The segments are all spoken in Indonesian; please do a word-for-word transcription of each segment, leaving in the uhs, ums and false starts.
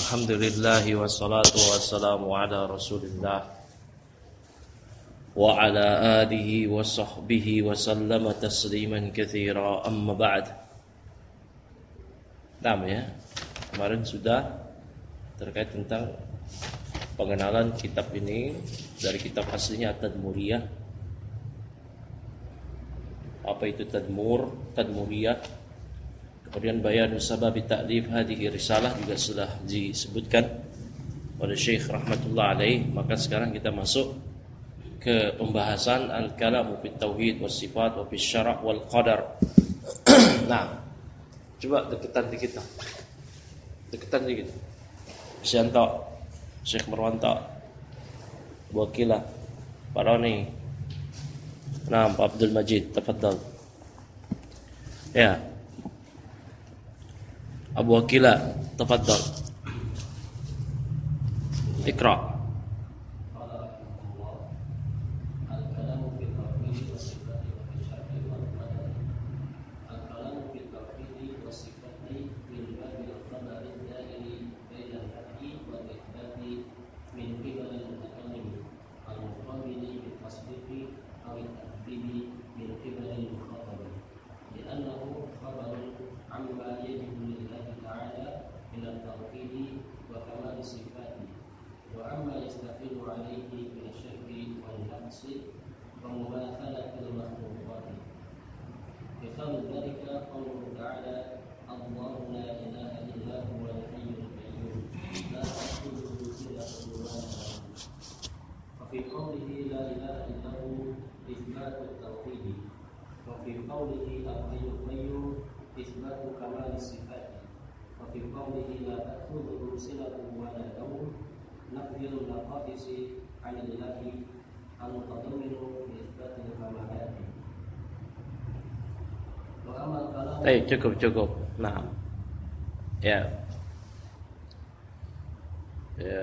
Alhamdulillahi wassalatu wassalamu ala rasulillah wa ala alihi wa sahbihi wa sallama tasliman katsira amma ba'd. Nah ya, kemarin sudah terkait tentang pengenalan kitab ini dari kitab aslinya At-Tadmuriyah. Apa itu Tadmur, Tadmuriyah? Kemudian bayanu sabab ta'lif hadhihi risalah juga sudah disebutkan oleh Syekh rahmatullah alaih. Maka sekarang kita masuk ke pembahasan al-kalamu fit tauhid was sifat wa fis syara' wal qadar. Nah, coba deketan dikit lah. Deketan dikit. Syanto, Syekh Marwanto, Wakilah, Pak Roni. Nah, Pak Abdul Majid, tafadhal. Ya. Abu Wakilah, tafadhal. Iqra. Eh, cukup cukup. Nah, ya, ya.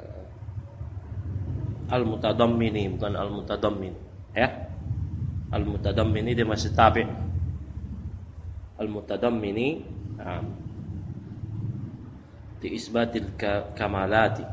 Al-mutadammini bukan al-mutadammin, ya. Al-mutadammini dia masih tabi'. Al-mutadammini, nah, di isbatil kamalati.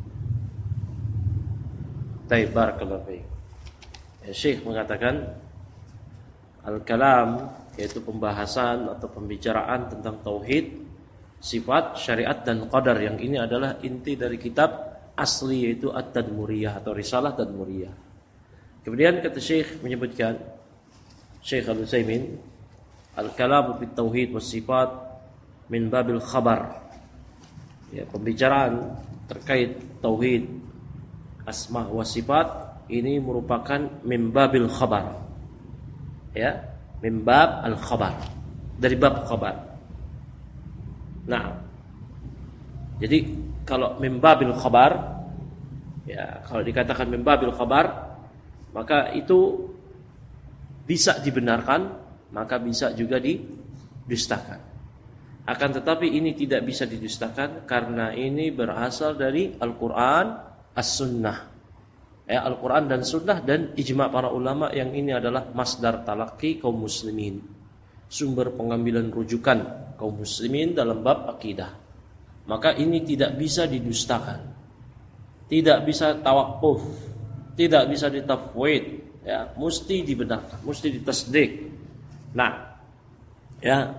Baik, barakallahu fiik. Ya, Syekh mengatakan al-kalam yaitu pembahasan atau pembicaraan tentang tauhid, sifat, syariat dan qadar, yang ini adalah inti dari kitab asli yaitu At-Tadmuriyah atau Risalah Tadmuriyah. Kemudian kata Syekh menyebutkan, Syekh Al-Utsaimin, al-kalamu fit tauhid was sifat min babil khabar. Ya, pembicaraan terkait tauhid, asma wa sifat ini merupakan min babil khabar. Ya, min bab al-khabar, dari bab khabar. Nah, jadi kalau min babil khabar, ya, kalau dikatakan min babil khabar, maka itu bisa dibenarkan, maka bisa juga didustakan. Akan tetapi ini tidak bisa didustakan karena ini berasal dari Al-Quran, As-Sunnah. Ya, Al-Quran dan Sunnah dan ijma' para ulama yang ini adalah masdar talaqi kaum muslimin, sumber pengambilan rujukan kaum muslimin dalam bab akidah. Maka ini tidak bisa didustakan, tidak bisa tawakuf, tidak bisa ditafwid, ya, mesti dibenarkan, mesti ditasdik. Nah, ya.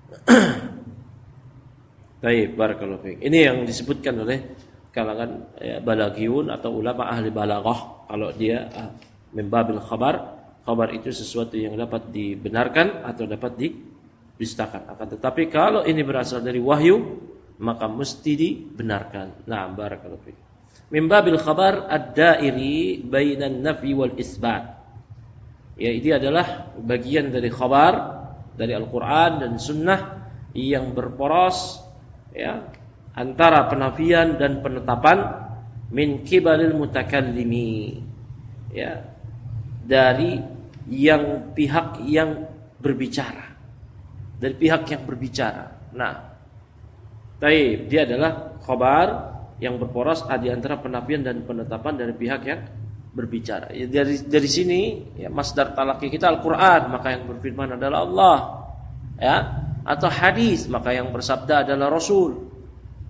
Baik, barakallahu fiik. Ini yang disebutkan oleh kalangan ya, balaghiyun atau ulama ahli balaghah. Kalau dia ah, min babil khabar, khabar itu sesuatu yang dapat dibenarkan atau dapat didustakan. Akan tetapi kalau ini berasal dari wahyu, maka mesti dibenarkan. Nah, barakallahu fiik. Min babil khabar ad-dairi bainan nafi wal isbat. Ya, ini adalah bagian dari khabar dari Al-Qur'an dan Sunnah yang berporos, ya, antara penafian dan penetapan min kibalil mutakallimi, ya, dari yang pihak yang berbicara, dari pihak yang berbicara. Nah, taib, dia adalah khabar yang berporos di antara penafian dan penetapan dari pihak yang berbicara. Ya, dari dari sini ya, masdar talaqi kita Al-Qur'an, maka yang berfirman adalah Allah, ya, atau hadis, maka yang bersabda adalah Rasul. Ya,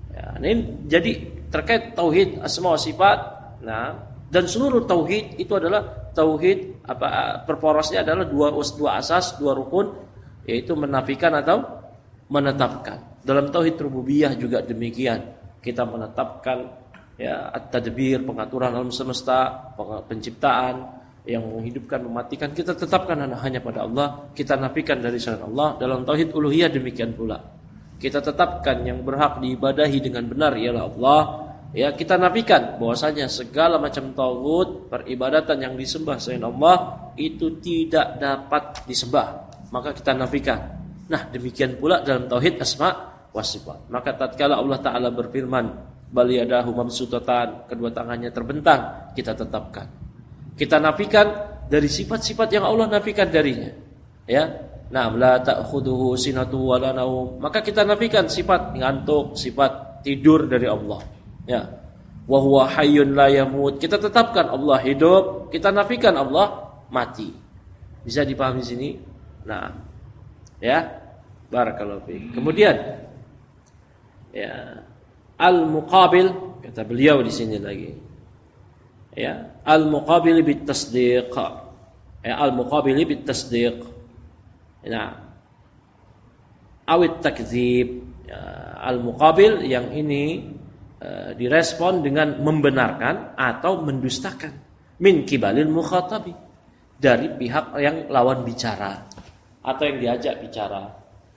ini jadi terkait tauhid asma wa sifat. Nah, dan seluruh tauhid itu adalah tauhid apa perporosnya adalah dua dua asas, dua rukun, yaitu menafikan atau menetapkan. Dalam tauhid rububiyah juga demikian. Kita menetapkan ya at-tadbir, pengaturan alam semesta, penciptaan, yang menghidupkan, mematikan, kita tetapkan hanya pada Allah, kita nafikan dari selain Allah. Dalam tauhid uluhiyah demikian pula. Kita tetapkan yang berhak diibadahi dengan benar ialah Allah. Ya, kita nafikan bahwasanya segala macam tauhid, peribadatan yang disembah selain Allah itu tidak dapat disembah. Maka kita nafikan. Nah, demikian pula dalam tauhid asma wa sifat. Maka tatkala Allah Taala berfirman, bal yadahu mabsutatan, kedua tangannya terbentang, kita tetapkan. Kita nafikan dari sifat-sifat yang Allah nafikan darinya. Ya. Nah, la ta'khuduhu sinatu wala naum. Maka kita nafikan sifat ngantuk, sifat tidur dari Allah. Ya. Wa huwa hayyun la yamut. Kita tetapkan Allah hidup, kita nafikan Allah mati. Bisa dipahami sini? Nah. Ya. Barakallahu fiik. Kemudian ya, al-muqabil kata beliau di sini lagi. Ya, al-muqabil bit tasdiq. Ya, al-muqabil bit tasdiq. Nah, awit takdzib. Ya, al-muqabil yang ini uh, direspon dengan membenarkan atau mendustakan min kibalil mukhatabi, dari pihak yang lawan bicara atau yang diajak bicara.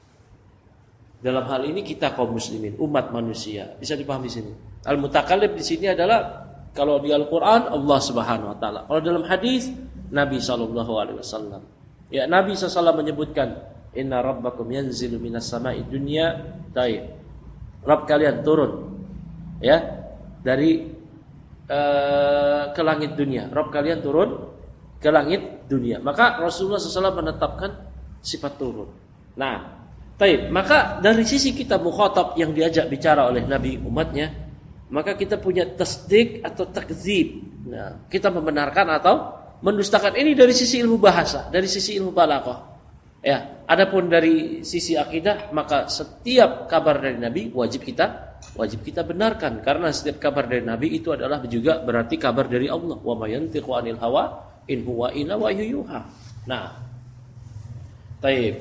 Dalam hal ini kita kaum muslimin, umat manusia. Bisa dipahami sini. Al-mutakallim di sini adalah kalau di Al-Qur'an Allah Subhanahu wa taala. Kalau dalam hadis Nabi sallallahu alaihi wasallam. Ya, Nabi sallallahu alaihi wasallam menyebutkan, "Inna rabbakum yanzilu minas sama'i dunya." Taib. Rabb kalian turun ya dari uh, ke langit dunia. Rabb kalian turun ke langit dunia. Maka Rasulullah sallallahu alaihi wasallam menetapkan sifat turun. Nah, taib. Maka dari sisi kita mukhatab yang diajak bicara oleh Nabi umatnya, maka kita punya tasdik atau takzib. Nah, kita membenarkan atau mendustakan. Ini dari sisi ilmu bahasa, dari sisi ilmu balaghah. Ya, adapun dari sisi akidah, maka setiap kabar dari Nabi wajib kita wajib kita benarkan, karena setiap kabar dari Nabi itu adalah juga berarti kabar dari Allah. Wa may yantiqu 'anil hawa in huwa illa wahyun yuha. Nah, taib.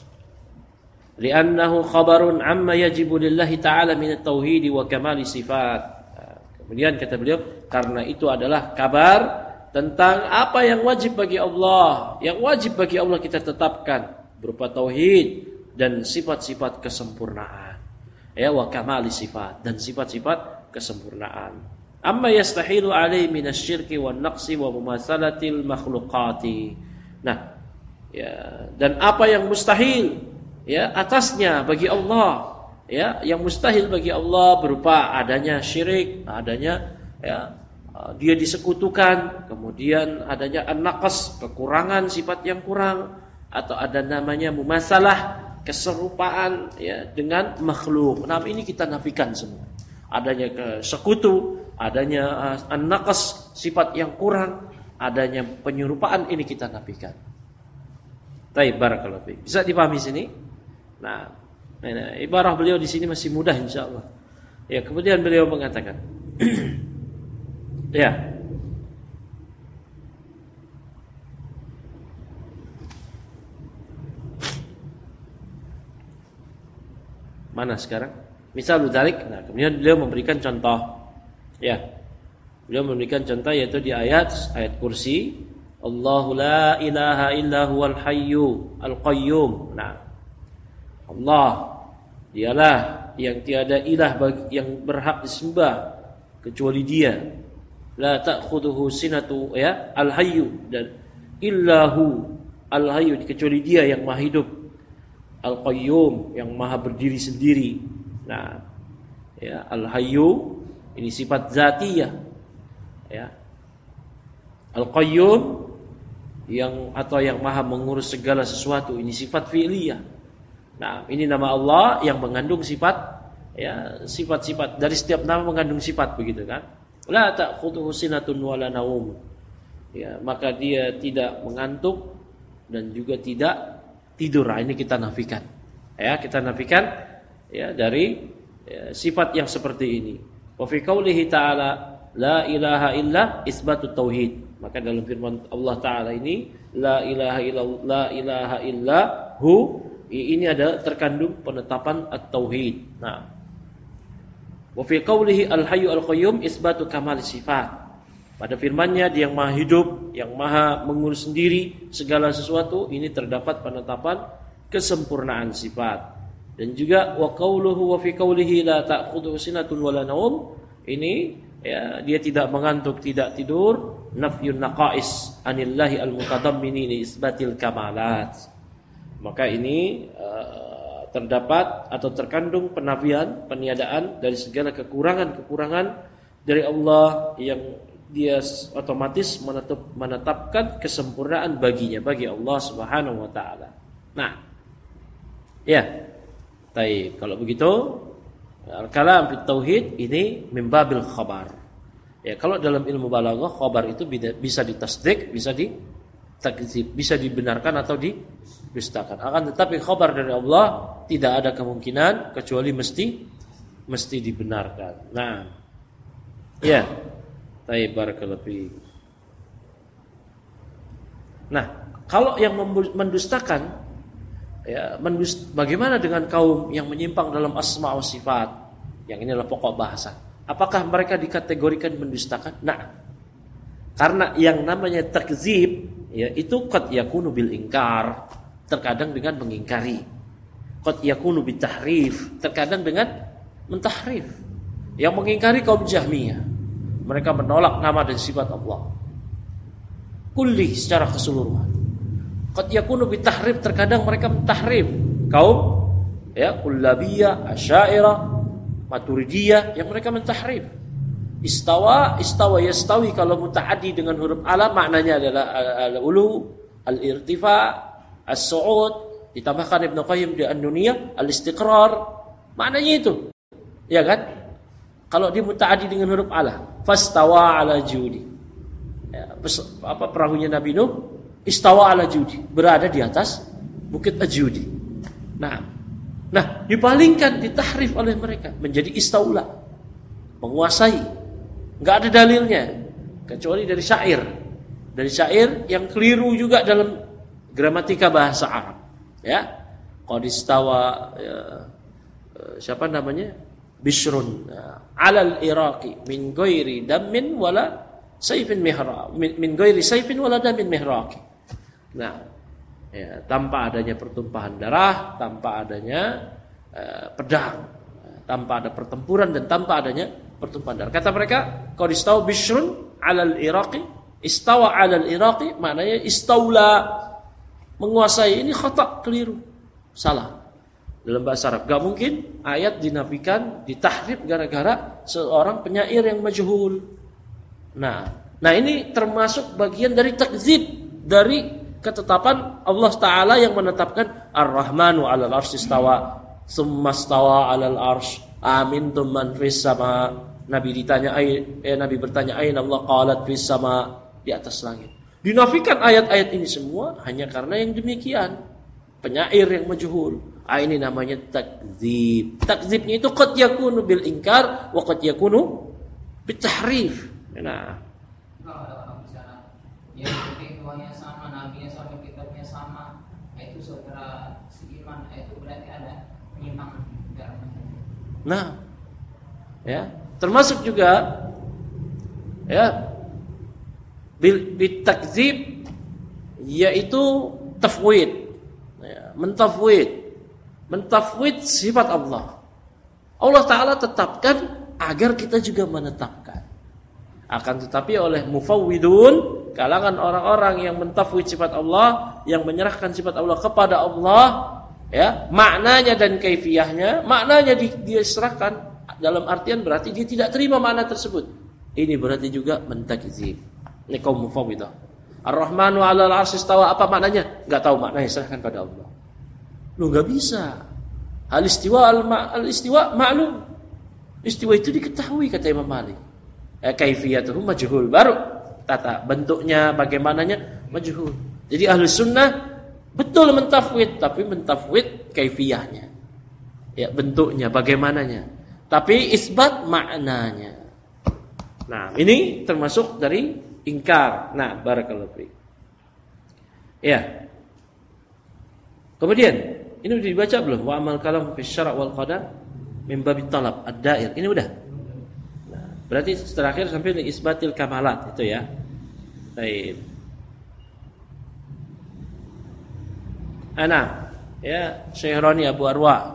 Li'annahu khabarun amma yajibu lillahi ta'ala min at-tauhid wa kamali sifat. Kemudian kata beliau, karena itu adalah kabar tentang apa yang wajib bagi Allah, yang wajib bagi Allah kita tetapkan berupa tauhid dan sifat-sifat kesempurnaan. Ya, wa kamali sifat, dan sifat-sifat kesempurnaan. Amma yastahilu alaihi minasyirki wan naqsi wa mumatsalatil makhluqati. Nah, ya, dan apa yang mustahil ya atasnya bagi Allah, ya, yang mustahil bagi Allah berupa adanya syirik, adanya ya dia disekutukan, kemudian adanya an-naqas, kekurangan sifat yang kurang, atau ada namanya mumasalah, keserupaan ya dengan makhluk. Nah, ini kita nafikan semua. Adanya sekutu, adanya an-naqas, sifat yang kurang, adanya penyerupaan, ini kita nafikan. Baik, barakallahu fiik. Bisa dipahami sini? Nah, nah, ibarah beliau di sini masih mudah insyaallah. Ya, kemudian beliau mengatakan ya. Mana sekarang? Misal dzalik. Nah, kemudian beliau memberikan contoh. Ya. Beliau memberikan contoh yaitu di ayat ayat kursi, Allahu la ilaha illa huwal hayyu al-qayyum. Nah, Allah dialah yang tiada ilah bagi, yang berhak disembah kecuali Dia. La ta'khudhuhu sinatu ya al-hayyu, dan illahu al-hayyu, kecuali Dia yang maha hidup, al-qayyum yang maha berdiri sendiri. Nah, ya, al-hayyu ini sifat zatiyah, ya. Al-qayyum yang atau yang maha mengurus segala sesuatu, ini sifat fi'liyah. Nah, ini nama Allah yang mengandung sifat, ya, sifat-sifat, dari setiap nama mengandung sifat, begitu kan? La ta'khudhuhu sinatun wala naum. Ya, maka dia tidak mengantuk dan juga tidak tidur. Nah, ini kita nafikan. Ya, kita nafikan ya dari ya, sifat yang seperti ini. Wa fi qoulihi ta'ala la ilaha illa isbatut tauhid. Maka dalam firman Allah Ta'ala ini la ilaha illa la ilaha illa hu, ini ada terkandung penetapan at-tauhid. Nah, wa fi qoulihi al-hayyu al-qayyum isbatu kamal sifat. Pada firman-Nya Dia yang Maha hidup, yang Maha mengurus sendiri segala sesuatu, ini terdapat penetapan kesempurnaan sifat. Dan juga wa qauluhu wa fi qoulihi la ta'khudhu sinatun wala naum, ini ya, Dia tidak mengantuk, tidak tidur, nafyun naqais anillahi al-mutadammini li isbatil kamalat. Maka ini uh, terdapat atau terkandung penafian, peniadaan dari segala kekurangan-kekurangan dari Allah yang Dia otomatis menetap, menetapkan kesempurnaan baginya, bagi Allah Subhanahu wa taala. Nah, ya. Baik, kalau begitu al-kalam fit tauhid ini min babil khabar. Ya, kalau dalam ilmu balaghah khabar itu bisa ditasdik, bisa ditakdzib, bisa dibenarkan atau didustakan. Akan tetapi khabar dari Allah tidak ada kemungkinan kecuali mesti mesti dibenarkan. Nah, ya. Baik, barakallahu fiik. Nah, kalau yang mendustakan, ya, mendust, bagaimana dengan kaum yang menyimpang dalam asma wa sifat? Yang ini adalah pokok bahasa. Apakah mereka dikategorikan mendustakan? Nah, karena yang namanya takzib, ya, itu qad yakunu bil ingkar, terkadang dengan mengingkari. Qad yakunu bit tahrif, terkadang dengan mentahrif. Yang mengingkari kaum Jahmiyah, mereka menolak nama dan sifat Allah kulli secara keseluruhan. Qad yakunu bitahrif, terkadang mereka mentahrif. Kaum ya Kullabiyah, Asy'ariyah, Maturidiyah yang mereka mentahrif. Istawa, istawa yastawi kalau mutaaddi dengan huruf ala maknanya adalah al-ulu, al-irtifa, as-su'ud, ditambahkan Ibnu Qayyim di An-Nuniyah al-istiqrar. Maknanya itu. Ya kan? Kalau dia mutaaddi dengan huruf ala, fastawa ala judi. Ya, apa perahunya Nabi Nuh? Istawa ala judi, berada di atas bukit Ajudi. Nah, nah dipalingkan, ditahrif oleh mereka menjadi istaula, menguasai. Enggak ada dalilnya kecuali dari syair. Dari syair yang keliru juga dalam gramatika bahasa Arab. Ya, qad istawa, ya, siapa namanya? Bishrun alal Iraqi min ghairi damin wala sayfin mihraq, min, min ghairi sayfin wala damin mihraq. Nah, ya, tanpa adanya pertumpahan darah, tanpa adanya uh, pedang, tanpa ada pertempuran dan tanpa adanya pertumpahan darah. Kata mereka, qad istawa Bishrun alal Iraqi, istawa alal Iraqi maknanya istaula, menguasai. Ini khata', keliru, salah. Dalam bahasa Arab gak mungkin ayat dinafikan, ditahrif gara-gara seorang penyair yang majhul. Nah, nah ini termasuk bagian dari takzib, dari ketetapan Allah Ta'ala yang menetapkan Ar-Rahmanu 'alal arsy istawa, tsumma istawa 'alal arsy, amintum man fis sama. Nabi ditanya, eh, Nabi bertanya, aina Allah? Qalat fis sama, di atas langit. Dinafikan ayat-ayat ini semua hanya karena yang demikian, penyair yang majhul. Ah, ini namanya takzib. Takzibnya itu qad yakunu bil inkar wa qad yakunu bit tahrif. Nah, kalau misalnya yang ketuanya sama, nabinya sama, kitabnya sama, itu saudara seiman, itu berarti ada penyimpangan dalam. Nah, ya, termasuk juga ya bil bit takzib, yaitu tafwid. Ya, mentafwid. Mentafwid sifat Allah. Allah Ta'ala tetapkan agar kita juga menetapkan. Akan tetapi oleh mufawwidun, kalangan orang-orang yang mentafwid sifat Allah, yang menyerahkan sifat Allah kepada Allah, ya, maknanya dan kaifiyahnya, maknanya dia serahkan dalam artian berarti dia tidak terima makna tersebut. Ini berarti juga mentakzib. Ini kaum mufawwidah. Ar-Rahmanu 'alal arsy istawa, apa maknanya? Enggak tahu maknanya, serahkan pada Allah. Lu enggak bisa. Al-istiwa al-istiwa ma'lum. Istiwa itu diketahui kata Imam Malik. Eh, kaifiyatuhu majhul, baru tata bentuknya bagaimananya majhul. Jadi ahli sunnah betul mentafwid, tapi mentafwid kaifiyahnya. Ya, bentuknya bagaimananya. tapi isbat maknanya. Nah, ini termasuk dari ingkar. Nah, barakallahu fiik. Ya. Kemudian, ini sudah dibaca belum? Wa amal kalam fi syara' wal qadar min babit talab ad-dair. Ini udah. Nah, berarti terakhir sampai di isbatil kamalat itu ya. Baik. Ana, ya, Syekh Rani Abu Arwa.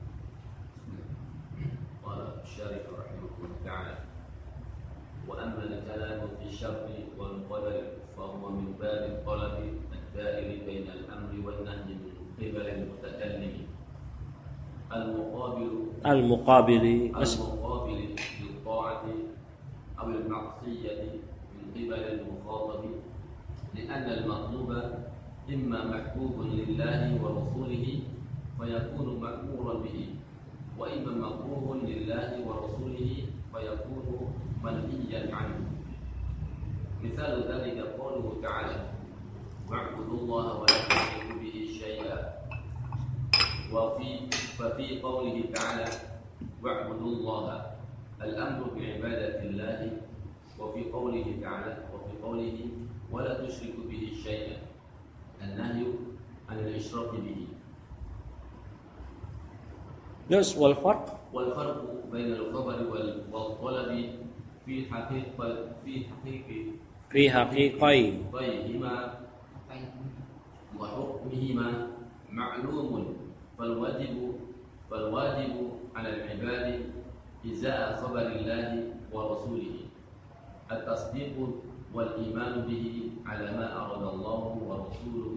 المقابل المقابل للطاعة أو المعصية من قبل المخاطب لأن المطلوب إما محبوب لله ورسوله فيكون مأمورا به وإما مكروه لله ورسوله فيكون منهيا عنه. مثال ذلك قوله تعالى واعبدوا الله ولا تشركوا به شيئا وفي ففي قوله تعالى واعبدوا الله الأمر بعبادة الله وفي قوله تعالى وفي قوله ولا تشركوا به شيئا النهي عن الإشراك به. Yes, والفرق والفرق بين الخبر والطلب في حقيقة في حقيقة في حقيقين طيهما وحكمهما معلوم فالواجب فالواجب على العباد إزاء خبر الله ورسوله التصديق والإيمان به على ما أراد الله ورسوله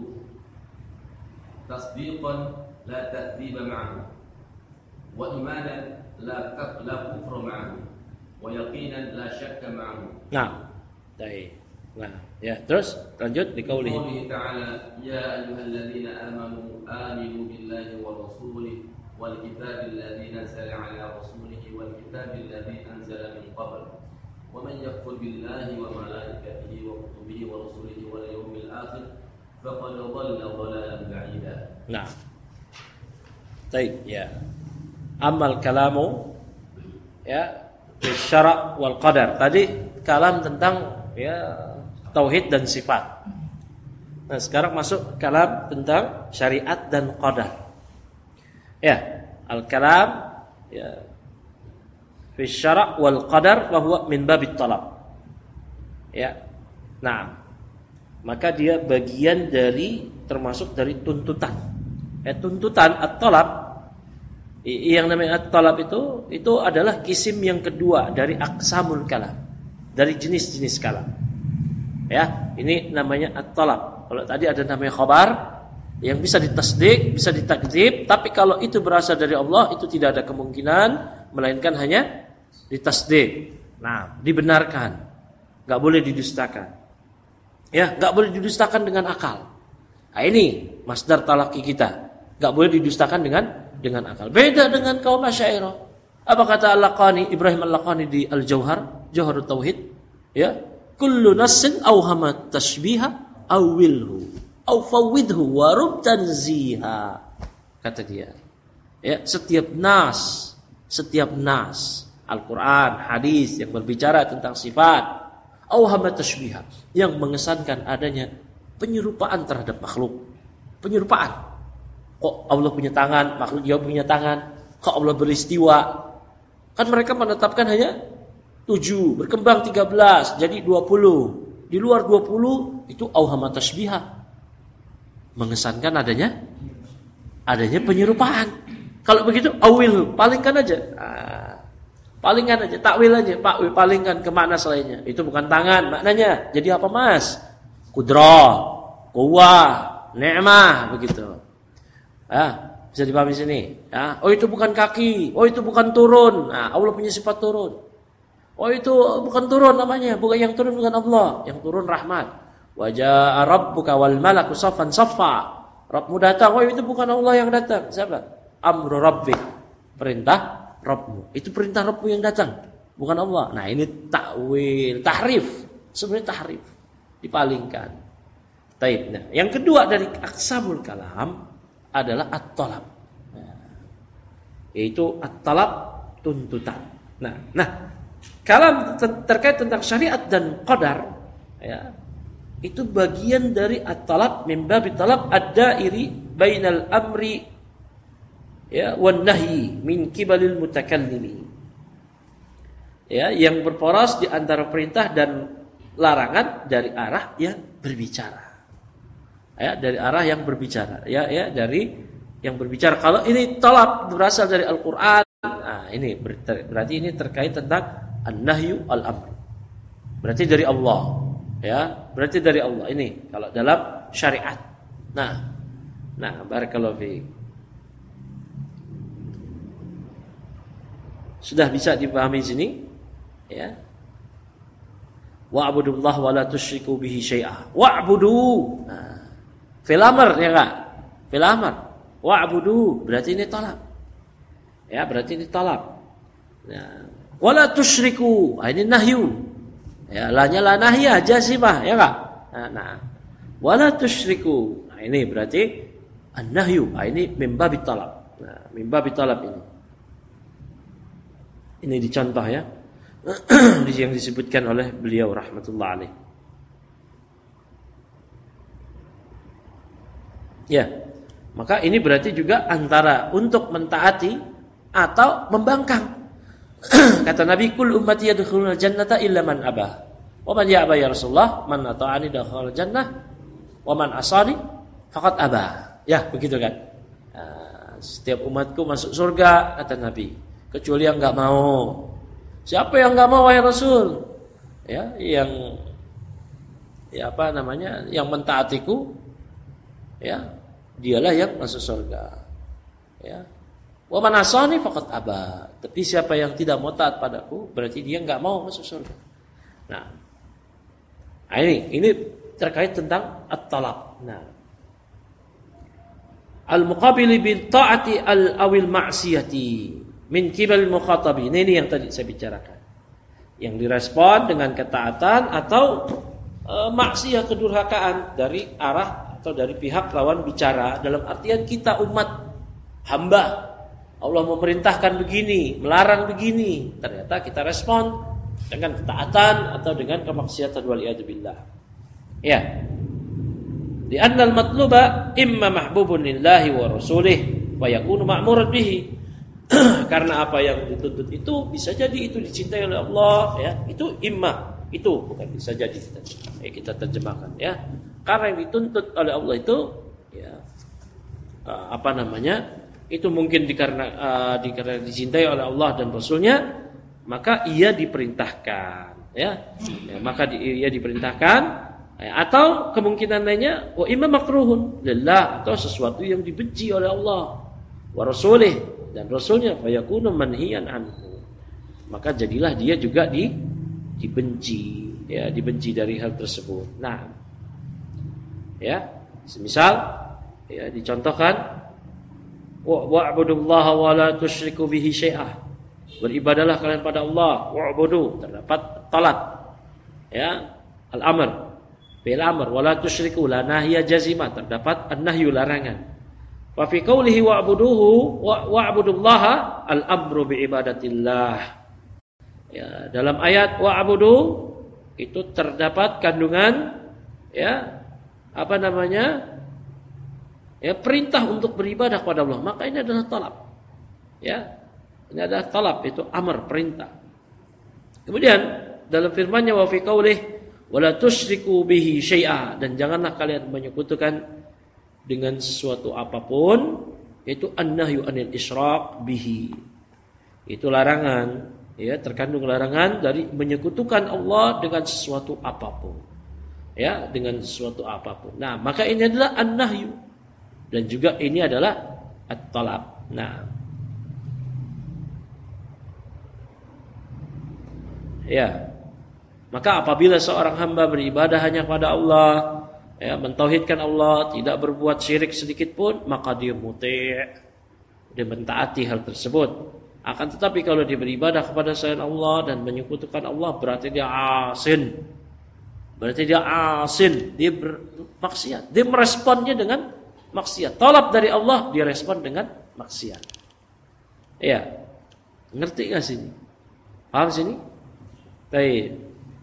تصديقا لا تكذيب معه وإيمانا لا لا كفر معه ويقينا لا شك معه. Nah, baik. Nah, ya, terus lanjut di qaulihi. Qaulihi ta'ala ya ayyuhalladzina amanu aminu billahi wa rasulihi wal kitabil ladzi nazzala ala rasulihi wal kitabil ladzi anzala min qabl wa man yakfur billahi wa malaikatihi wa kutubihi wa rusulihi wal yawmil akhir faqad dhalla dhalalan ba'ida. Nah. Baik, ya. Amal kalamu ya fi syara' wal qadar. Tadi kalam tentang ya tauhid dan sifat. Nah, sekarang masuk kalam tentang syariat dan qadar. Ya, al-kalam ya fi syara' wal qadar wa huwa min babit talab. Ya. Nah, maka dia bagian dari termasuk dari tuntutan. Eh tuntutan at-talab yang namanya at-talab itu itu adalah kisim yang kedua dari aqsamul kalam, dari jenis-jenis kalam. Ya, ini namanya at-talab. Kalau tadi ada namanya khabar yang bisa ditasdik, bisa ditakdzib, tapi kalau itu berasal dari Allah itu tidak ada kemungkinan melainkan hanya ditasdik. Nah, dibenarkan. Enggak boleh didustakan. Ya, enggak boleh didustakan dengan akal. Nah, ini masdar talaki kita. Enggak boleh didustakan dengan dengan akal. Beda dengan kaum Asy'ariyah. Apa kata Al-Laqani, Ibrahim Al-Laqani di Al-Jauhar, Jauharut Tauhid? Ya, kullu nassin awhamat tashbiha awilhu aw fawwidhu wa rub tanziha. Kata dia. Ya, setiap nas, setiap nas, Al-Qur'an, hadis yang berbicara tentang sifat, awhamat tashbiha, yang mengesankan adanya penyerupaan terhadap makhluk. Penyerupaan. Kok Allah punya tangan, makhluk juga punya tangan. Kok Allah beristiwa? Kan mereka menetapkan hanya tujuh, berkembang tiga belas, jadi dua puluh. Di luar dua puluh itu auhama tashbihah. Mengesankan adanya adanya penyerupaan. Kalau begitu awil, palingkan aja. Ah, palingkan aja, takwil aja, Pak, palingkan ke makna selainnya. Itu bukan tangan maknanya. Jadi apa, Mas? Qudrah, quwwah, ni'mah, begitu. Ah, bisa dipahami sini. Ah, oh itu bukan kaki, oh itu bukan turun. Nah, Allah punya sifat turun. Oh itu bukan turun namanya, bukan yang turun bukan Allah, yang turun rahmat. Wa jaa rabbuka wal malaku saffan saffa. Rabbmu datang, oh itu bukan Allah yang datang. Siapa? Amru rabbik. Perintah Rabbmu. Itu perintah Rabbmu yang datang, bukan Allah. Nah, ini takwil, tahrif. Sebenarnya tahrif. Dipalingkan. Taib. Nah, yang kedua dari aqsamul kalam adalah at-talab. Nah, yaitu at-talab, tuntutan. Nah, nah, kalau terkait tentang syariat dan qadar, ya, itu bagian dari at-talab min babi talab ad-dairi bainal amri ya wan nahyi min kibalil mutakallimi. Ya, yang berporos di antara perintah dan larangan dari arah yang berbicara. Ya, dari arah yang berbicara. Ya, ya, dari yang berbicara. Kalau ini talab berasal dari Al-Qur'an, nah ini berarti ini terkait tentang an-nahyu al-amr. Berarti dari Allah. Ya, berarti dari Allah ini kalau dalam syariat. Nah, nah barakallahu fiik. Sudah bisa dipahami sini? Ya. Wa'budullaha wa la tusyriku bihi syai'a. Wa'budu. Nah, fil amr ya enggak? Fil amr. Wa'budu berarti ini talab. Ya, berarti ini talab. Nah, wa la tusyriku. Nah, ini nahyu. Ya, lanya la nahya jazimah ya enggak? Nah, nah. Wa la tusyriku. Nah, ini berarti an-nahyu. Nah, ini min babi talab. Nah, min babi talab ini. Ini dicontoh ya. Yang disebutkan oleh beliau rahmatullah alaih. Ya, maka ini berarti juga antara untuk mentaati atau membangkang. Kata Nabi, kul ummati yadkhulul jannata illa man abah. Wa man ya'ba ya Rasulullah, man ata'ani dakhulul jannah, wa man asani faqad abah. Ya, begitu kan. Nah, setiap umatku masuk surga kata Nabi, kecuali yang enggak mau. Siapa yang enggak mau wahai Rasul? Ya, yang ya apa namanya? Yang mentaatiku ya, dialah yang masuk surga. Ya. Wa man asani faqad aba. Tapi siapa yang tidak mau taat padaku, berarti dia enggak mau masuk surga. Nah. Nah ini ini terkait tentang at-talab. Nah. Al-muqabili bil ta'ati al-awil ma'siyati min kibal mukhatabi. Ini, ini yang tadi saya bicarakan. Yang direspon dengan ketaatan atau e, maksiat kedurhakaan dari arah atau dari pihak lawan bicara, dalam artian kita umat hamba. Allah memerintahkan begini, melarang begini, ternyata kita respon dengan ketaatan atau dengan kemaksiatan wal iyad billah. Ya. Di annal matluba imma mahbubun lillahi wa rasulih wa yakunu ma'muran bihi. Karena apa yang dituntut itu bisa jadi itu dicintai oleh Allah ya. Itu imma, itu bukan bisa jadi kita, ya, kita terjemahkan ya. Karena yang dituntut oleh Allah itu ya apa namanya? Itu mungkin dikarenakan uh, dikarenakan dicintai oleh Allah dan Rasulnya, maka ia diperintahkan ya. Ya maka di, ia diperintahkan ya, atau kemungkinan lainnya wa imma makruhun lillah, atau sesuatu yang dibenci oleh Allah wa rasulih dan Rasulnya, fayakunu manhiyan anhu, maka jadilah dia juga di, dibenci ya, dibenci dari hal tersebut. Nah ya, semisal ya dicontohkan wa'budullaha wa la tusyriku bihi syai'ah, beribadahlah kalian pada Allah, wa'budu, terdapat talab ya, al-amr bil amr, wa la tusyriku, la nahya jazimah, terdapat an-nahyu larangan. Wa fi qoulihi wa'buduhu wa'budullaha al-amru bi ibadatillah. Ya, dalam ayat wa'budu itu terdapat kandungan ya, apa namanya? Ya, perintah untuk beribadah kepada Allah. Maka ini adalah talab. Ya. Ini adalah talab, itu amar, perintah. Kemudian dalam firman-Nya wa fi qoulihi wa la tusyriku bihi syai'a, dan janganlah kalian menyekutukan dengan sesuatu apapun, yaitu an-nahyu anil isyrak bihi. Itu larangan, ya, terkandung larangan dari menyekutukan Allah dengan sesuatu apapun. Ya, dengan sesuatu apapun. Nah, maka ini adalah an-nahyu, dan juga ini adalah at-talab. Nah, ya. Maka apabila seorang hamba beribadah hanya kepada Allah, ya, mentauhidkan Allah, tidak berbuat syirik sedikit pun, maka dia muti', dia mentaati hal tersebut. Akan tetapi kalau dia beribadah kepada selain Allah dan menyekutukan Allah, berarti dia asin. Berarti dia asin, dia bermaksiat. Dia meresponnya dengan maksiat. Talab dari Allah, dia respon dengan maksiat. Ya. Ngerti nggak sini? Paham sini? Baik.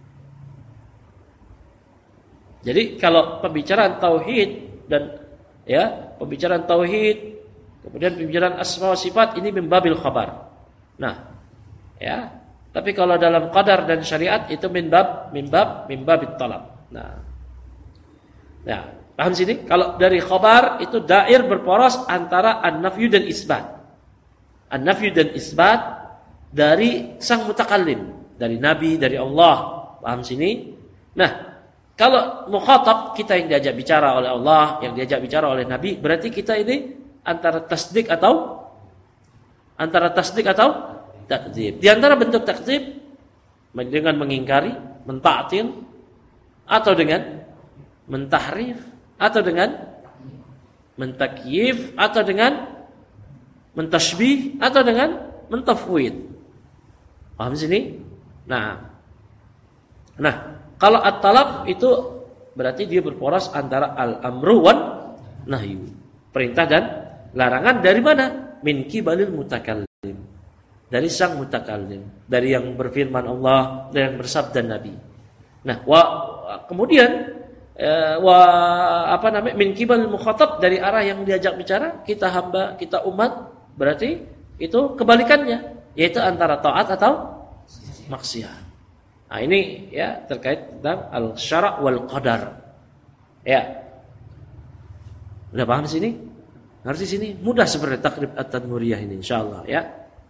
Jadi kalau pembicaraan tauhid dan ya, pembicaraan tauhid, kemudian pembicaraan asma wa sifat ini min babil khabar. Nah, ya. Tapi kalau dalam qadar dan syariat itu min bab min bab min babit talab. Nah. Nah, paham sini? Kalau dari khabar itu dair berporos antara an-nafyu dan isbat. An-nafyu dan isbat dari sang mutakallim, dari nabi, dari Allah. Paham sini? Nah, kalau mukhatab kita yang diajak bicara oleh Allah, yang diajak bicara oleh nabi, berarti kita ini antara tasdik atau antara tasdik atau takdzib. Di antara bentuk takdzib dengan mengingkari, mentaktil, atau dengan mentahrif, atau dengan mentakyif, atau dengan mentashbih, atau dengan mentafwid. Paham sini? Nah, nah kalau at-talab itu berarti dia berporos antara al-amru wan nahyu, perintah dan larangan. Dari mana? Min kibalil mutakallim, dari sang mutakallim, dari yang berfirman Allah, dari yang bersabda Nabi. Nah, wa kemudian eh, wa apa namanya? Min kibalil mukhatab, dari arah yang diajak bicara, kita hamba, kita umat, berarti itu kebalikannya, yaitu antara taat atau maksiat. Nah, ini ya terkait tentang al-syara' wal qadar. Ya. Udah paham sini? Ngerti sini? Mudah seperti takrib at-tadmuriyah ini insyaallah ya.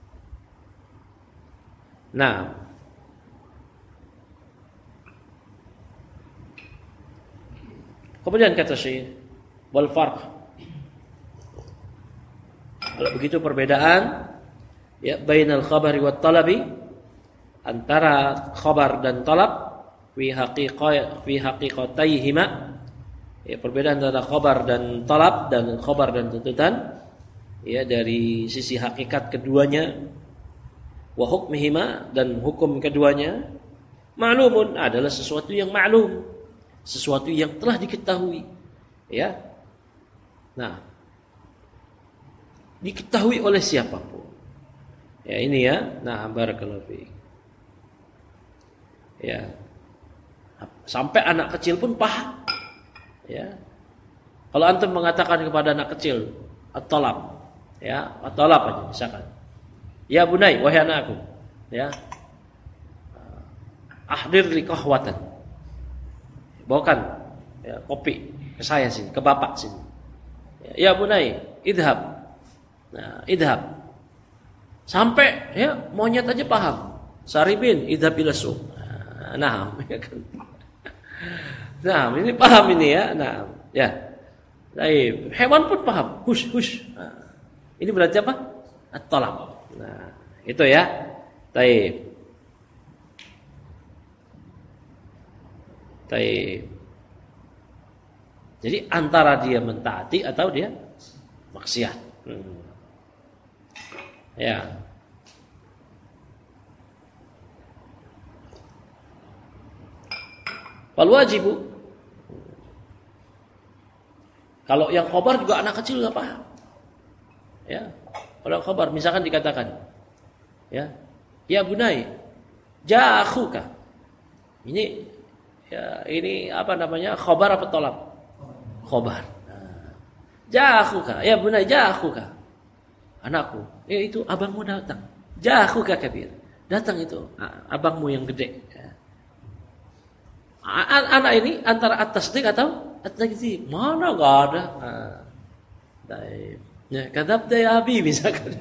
Nah, kemudian kata Syekh wal farq. Kalau begitu perbedaan ya bainal khabari wat talabi, antara khabar dan talab, fi haqiqah fi haqiqataihima, ya perbedaan antara khabar dan talab dan khabar dan tuntutan, ya dari sisi hakikat keduanya, wa hukmihima, dan hukum keduanya, ma'lumun, adalah sesuatu yang ma'lum, sesuatu yang telah diketahui, ya. Nah, diketahui oleh siapapun. Ya ini ya, nah barakallahu fiik. Ya, sampai anak kecil pun paham. Ya, kalau antum mengatakan kepada anak kecil at-talab, ya at-talab aja misalkan, ya bunai, wahai anakku, ya ahdir li qahwatan, bawakan ya, kopi ke saya sini, ke bapak sini. Ya, ya bunai, idhab. Nah, idhab. Sampai ya monyet aja paham. Saribin idhab ila suq. Nah, nah, ini paham ini ya. Nah, ya. Baik, hewan pun paham. Hush, hush. Nah, ini berarti apa? At-talab. Nah, itu ya. Baik. Baik. Jadi antara dia mentaati atau dia maksiat. Hmm. Ya. Wal wajibu, kalau yang khabar juga anak kecil enggak paham. Ya. Kalau khabar misalkan dikatakan ya, ya bunai, ja akhuka. Ini ya ini apa namanya? Khabar apa tolab? Khabar. Nah. Ja akhuka, ya bunai, ja akhuka. Anakku, ya itu abangmu datang. Ja akhuka kabir. Datang itu abangmu yang gede. Anak ini antara at-tasdiq atau at-takdzib. Mana enggak ada. Nah, baik. Ya, kadzabta ya abi misalkan.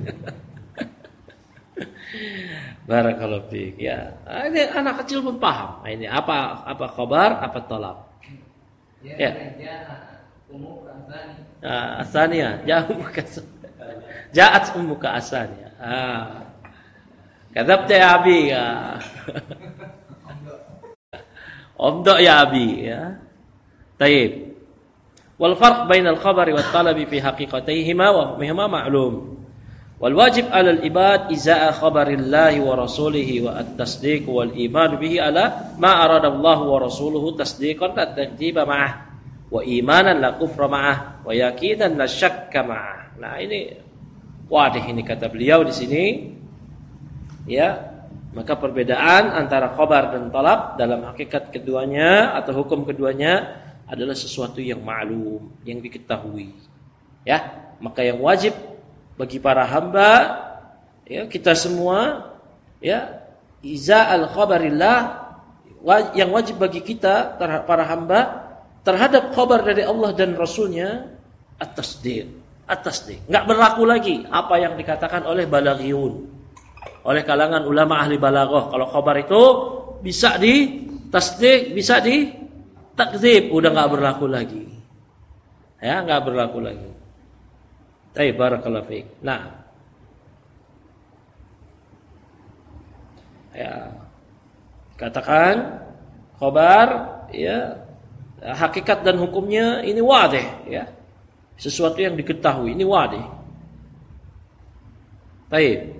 Barakallahu fiik. Ya, ini anak kecil pun paham. Nah, ini apa apa khabar, apa talab. Ya. Ya. Ummuka asani. Ah, asaniya, ja ummuka. Ja'at ummuka asaniya. Ah. Kadzabta ya abi. Ya. Omdok ya abi ya. Taib. Wal farq bainal khabari wat talabi fi haqiqataihima wa huma ma'lum. Wal wajib 'alal ibad izaa khabarillahi wa rasulihi wa at-tasdiq wal iman bihi ala ma arada Allah wa rasuluhu tasdiqan la takdziba ma'ah wa imanan la kufra ma'ah wa yaqinan la syakka ma'ah. Nah, ini wadih ini kata beliau di sini. Ya, maka perbedaan antara khabar dan talab dalam hakikat keduanya atau hukum keduanya adalah sesuatu yang ma'lum, yang diketahui. Ya, maka yang wajib bagi para hamba, ya kita semua, ya iza al khabarillah, yang wajib bagi kita para hamba terhadap khabar dari Allah dan Rasulnya at-tasdiq, at-tasdiq. Enggak berlaku lagi apa yang dikatakan oleh balaghiyun, oleh kalangan ulama ahli balaghah. Kalau khabar itu bisa di tasdik, bisa di takdzib, udah enggak berlaku lagi. Ya, enggak berlaku lagi. Baik, barakallahu fiik. Nah, ya, katakan khabar, ya, hakikat dan hukumnya ini wadih, ya. Sesuatu yang diketahui, ini wadih. Baik.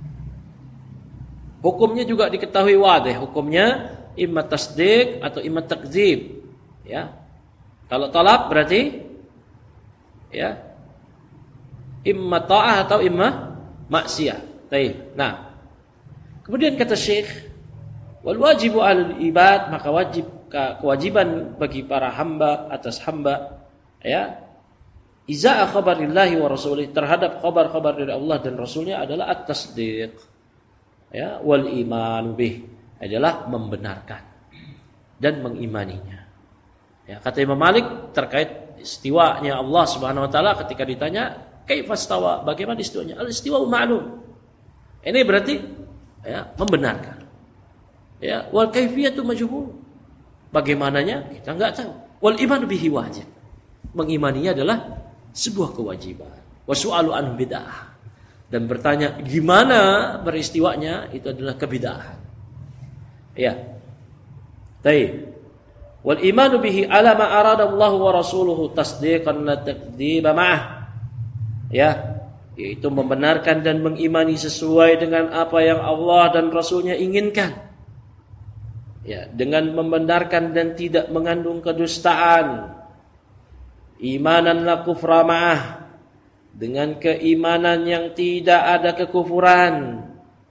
Hukumnya juga diketahui wadih, hukumnya imma tasdik atau imma takdzib, ya. Kalau talab berarti, ya, imma ta'ah atau imma maksiyah. Baik. Nah, kemudian kata Syekh, wal wajibu 'alal ibad, maka wajib kewajiban bagi para hamba atas hamba, ya, iza khabarillahi wa rasulih, terhadap khabar-khabar dari Allah dan Rasulnya adalah at-tasdiq, ya, wal iman bih, adalah membenarkan dan mengimaninya. Ya, kata Imam Malik terkait istiwanya Allah Subhanahu wa taala ketika ditanya kaifa istawa, bagaimana istiwanya? Al-istiwa ma'lum. Ini berarti, ya, membenarkan. Ya, wal kaifiyatu majhul. Bagaimananya kita enggak tahu. Wal iman bihi wajib. Mengimaninya adalah sebuah kewajiban. Wa su'alu an bid'ah. Dan bertanya gimana beristiwanya itu adalah kebid'ahan. Ya. Baik. Wal imanu bihi ala ma arada Allah wa rasuluhu tasdiqan la takdziba ma'ah. Ya, yaitu membenarkan dan mengimani sesuai dengan apa yang Allah dan Rasulnya inginkan. Ya, dengan membenarkan dan tidak mengandung kedustaan. Imanan la kufra ma'ah, dengan keimanan yang tidak ada kekufuran.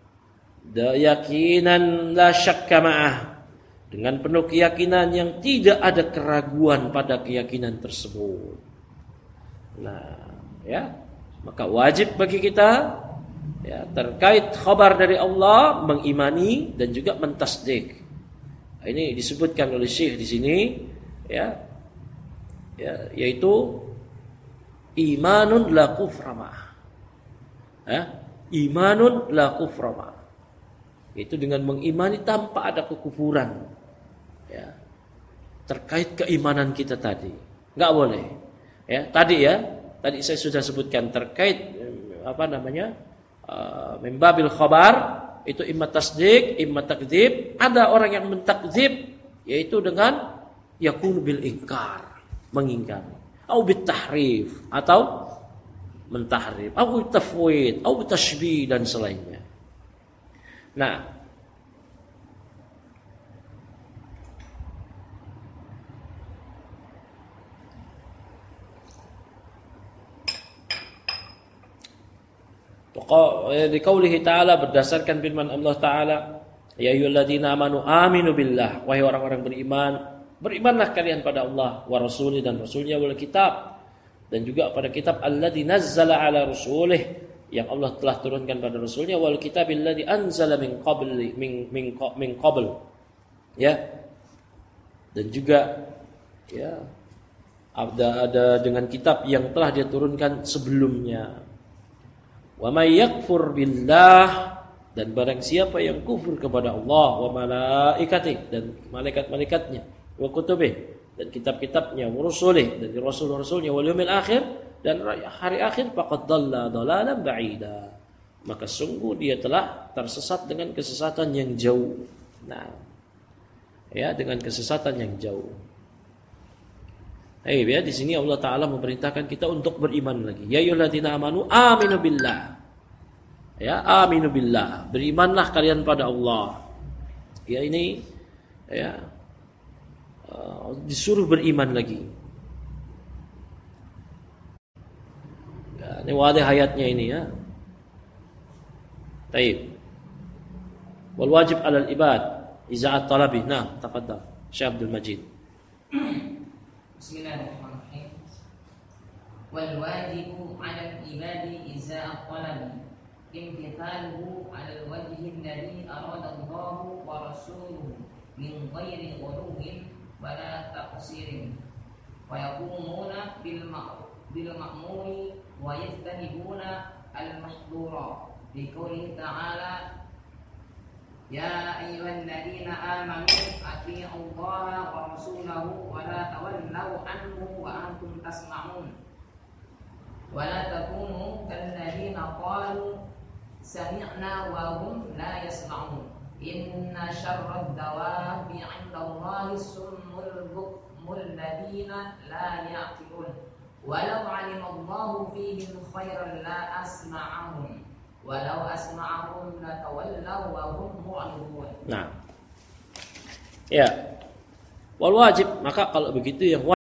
Yakinan la syakka ma'ah, dengan penuh keyakinan yang tidak ada keraguan pada keyakinan tersebut. Nah, ya, maka wajib bagi kita, ya, terkait khabar dari Allah mengimani dan juga mentasdik. Ini disebutkan oleh Syekh di sini, ya, ya, yaitu imanun la kufra ma'ah. Ya, imanun la kufra ma'ah. Itu dengan mengimani tanpa ada kekufuran. Ya, terkait keimanan kita tadi. Enggak boleh. Ya, tadi ya, tadi saya sudah sebutkan terkait apa namanya? Uh, membabil khabar itu imma tasdik, imma takdzib. Ada orang yang mentakdzib yaitu dengan yakunu bil inkar, mengingkari, atau bit tahrif, atau mentahrif, atau tafwid, atau tashbih dan selainnya. Nah, di qaulihi ta'ala, berdasarkan firman Allah Ta'ala, ya ayyuhalladzina amanu aminu billah, wahai orang-orang beriman, berimanlah kalian pada Allah wa rasulih, dan rasulnya, wal kitab, dan juga pada kitab alladzi nazzala ala rasulih, yang Allah telah turunkan pada rasulnya, wal kitabil ladzi anzala min qabli min min, min qabl, ya, dan juga, ya, ada ada dengan kitab yang telah dia turunkan sebelumnya. Wa may yakfur billah, dan barang siapa yang kufur kepada Allah, wa malaikatih, dan malaikat-malaikatnya, wa kutubih, dan kitab-kitabnya, wa rusulih, dan rasul-rasulnya, wal yaumil akhir, dan hari akhir, faqad dhalla dhalalan ba'ida, maka sungguh dia telah tersesat dengan kesesatan yang jauh. Nah, ya, dengan kesesatan yang jauh. Eh, ya, di sini Allah Ta'ala memerintahkan kita untuk beriman lagi. Ya ayyuhalladzina amanu aminu billah. Ya, aminu billah. Berimanlah kalian pada Allah. Ya, ini, ya, uh, disuruh beriman lagi. Ya, ini wadah ayatnya ini, ya. Baik. Wal wajib 'alal ibad iza'at talabi. Nah, tafadhal Syekh Abdul Majid. Bismillahirrahmanirrahim. Wal wajibu 'alal ibadi iza'at talabi imtithaluhu 'alal wajhi alladhi arada Allahu wa rasuluhu min ghairi ghuluwin wa la taqsirin wa yaqumuna bil ma'ruf bil ma'muri wa yajtanibuna al mahdhura bi qouli ta'ala ya ayyuhalladzina amanu atii'u Allaha wa rasulahu wa la tawallaw anhu wa antum tasma'un wa la takunu kalladzina qalu sami'na wa hum la yasma'un inna syarrad dawabi 'indallahi summul bukmul ladzina la ya'qilun walau 'alimallahu fihim khairan la asma'ahum walau asma'ahum la tawallaw wa hum mu'ridun. Nah. Ya. Wal wajib, maka kalau begitu yang